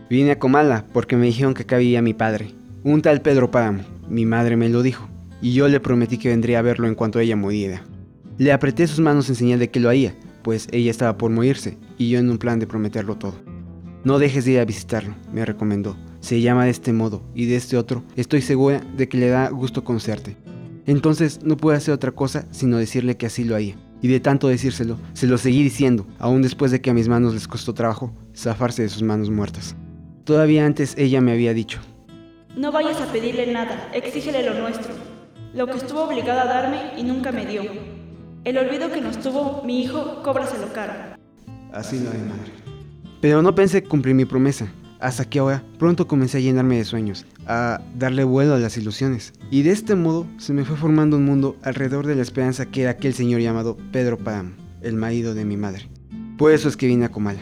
Vine a Comala porque me dijeron que acá vivía mi padre, un tal Pedro Páramo. Mi madre me lo dijo, y yo le prometí que vendría a verlo en cuanto ella muriera. Le apreté sus manos en señal de que lo haría, pues ella estaba por morirse, y yo en un plan de prometerlo todo. No dejes de ir a visitarlo, me recomendó. Se llama de este modo, y de este otro, estoy segura de que le da gusto conocerte. Entonces no pude hacer otra cosa sino decirle que así lo haría. Y de tanto decírselo, se lo seguí diciendo, aún después de que a mis manos les costó trabajo zafarse de sus manos muertas. Todavía antes ella me había dicho: no vayas a pedirle nada, exígele lo nuestro, lo que estuvo obligado a darme y nunca me dio. El olvido que nos tuvo mi hijo, cóbraselo caro. Así lo haré, madre. Pero no pensé cumplir mi promesa, hasta que ahora pronto comencé a llenarme de sueños, a darle vuelo a las ilusiones. Y de este modo se me fue formando un mundo alrededor de la esperanza que era aquel señor llamado Pedro Páramo, el marido de mi madre. Por eso es que vine a Comala.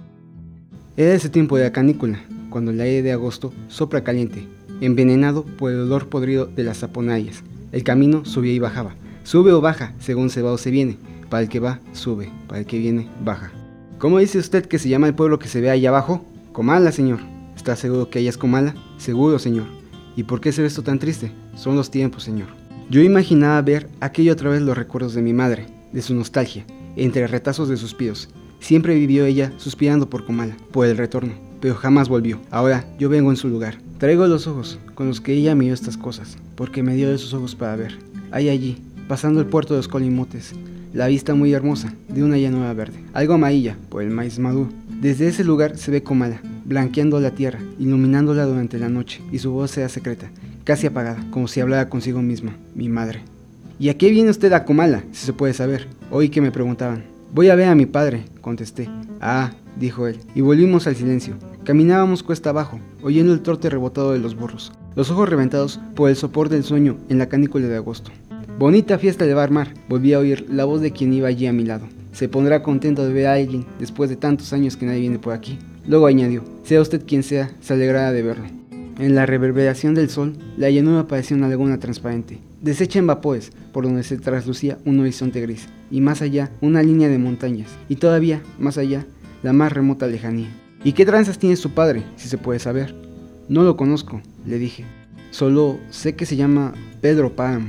Era ese tiempo de la canícula, cuando el aire de agosto sopla caliente, envenenado por el olor podrido de las zaponarias. El camino subía y bajaba, sube o baja según se va o se viene. Para el que va, sube, para el que viene, baja. ¿Cómo dice usted que se llama el pueblo que se ve ahí abajo? Comala, señor. ¿Está seguro que allá es Comala? Seguro, señor. ¿Y por qué se ve esto tan triste? Son los tiempos, señor. Yo imaginaba ver aquello otra vez los recuerdos de mi madre, de su nostalgia, entre retazos de suspiros. Siempre vivió ella suspirando por Comala, por el retorno, pero jamás volvió. Ahora yo vengo en su lugar. Traigo los ojos con los que ella miró estas cosas, porque me dio esos ojos para ver. Hay allí, pasando el puerto de los Colimotes, la vista muy hermosa de una llanura verde, algo amarilla por el maíz maduro. Desde ese lugar se ve Comala, blanqueando la tierra, iluminándola durante la noche, y su voz era secreta, casi apagada, como si hablara consigo misma, mi madre. ¿Y a qué viene usted a Comala, si se puede saber? Oí que me preguntaban. Voy a ver a mi padre, contesté. Ah, dijo él, y volvimos al silencio. Caminábamos cuesta abajo, oyendo el trote rebotado de los burros, los ojos reventados por el sopor del sueño en la canícula de agosto. Bonita fiesta le va a armar, volví a oír la voz de quien iba allí a mi lado. Se pondrá contento de ver a alguien después de tantos años que nadie viene por aquí. Luego añadió: sea usted quien sea, se alegrará de verlo. En la reverberación del sol, la llanura parecía una laguna transparente, deshecha en vapores, por donde se traslucía un horizonte gris, y más allá una línea de montañas, y todavía más allá la más remota lejanía. ¿Y qué tranzas tiene su padre, si se puede saber? No lo conozco, le dije. Solo sé que se llama Pedro Páramo.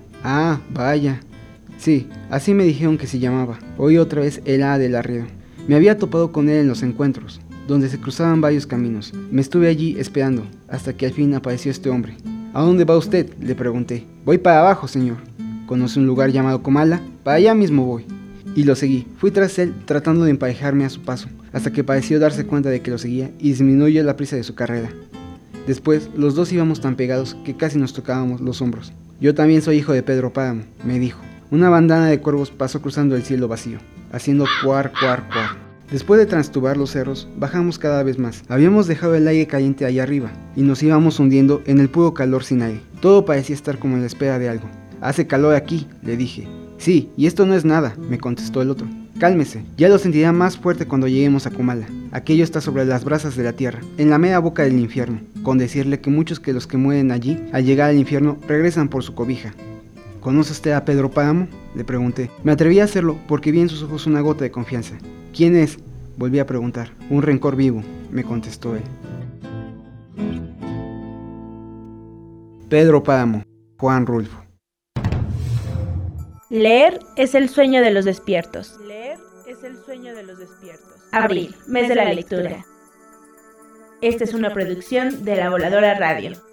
Ah, vaya. Sí, así me dijeron que se llamaba. Oí otra vez el A del arriero. Me había topado con él en los encuentros, donde se cruzaban varios caminos. Me estuve allí esperando, hasta que al fin apareció este hombre. ¿A dónde va usted?, le pregunté. Voy para abajo, señor. ¿Conoce un lugar llamado Comala? Para allá mismo voy. Y lo seguí. Fui tras él tratando de emparejarme a su paso, hasta que pareció darse cuenta de que lo seguía y disminuyó la prisa de su carrera. Después, los dos íbamos tan pegados que casi nos tocábamos los hombros. Yo también soy hijo de Pedro Páramo, me dijo. Una bandana de cuervos pasó cruzando el cielo vacío, haciendo cuar, cuar, cuar. Después de transtubar los cerros, bajamos cada vez más. Habíamos dejado el aire caliente allá arriba, y nos íbamos hundiendo en el puro calor sin aire. Todo parecía estar como en la espera de algo. Hace calor aquí, le dije. Sí, y esto no es nada, me contestó el otro. Cálmese, ya lo sentirá más fuerte cuando lleguemos a Comala. Aquello está sobre las brasas de la tierra, en la mera boca del infierno, con decirle que muchos que los que mueren allí, al llegar al infierno, regresan por su cobija. ¿Conoce usted a Pedro Páramo?, le pregunté. Me atreví a hacerlo porque vi en sus ojos una gota de confianza. ¿Quién es?, volví a preguntar. Un rencor vivo, me contestó él. Pedro Páramo, Juan Rulfo. Leer es el sueño de los despiertos. Abril, mes de la lectura. Esta es una producción de La Voladora Radio.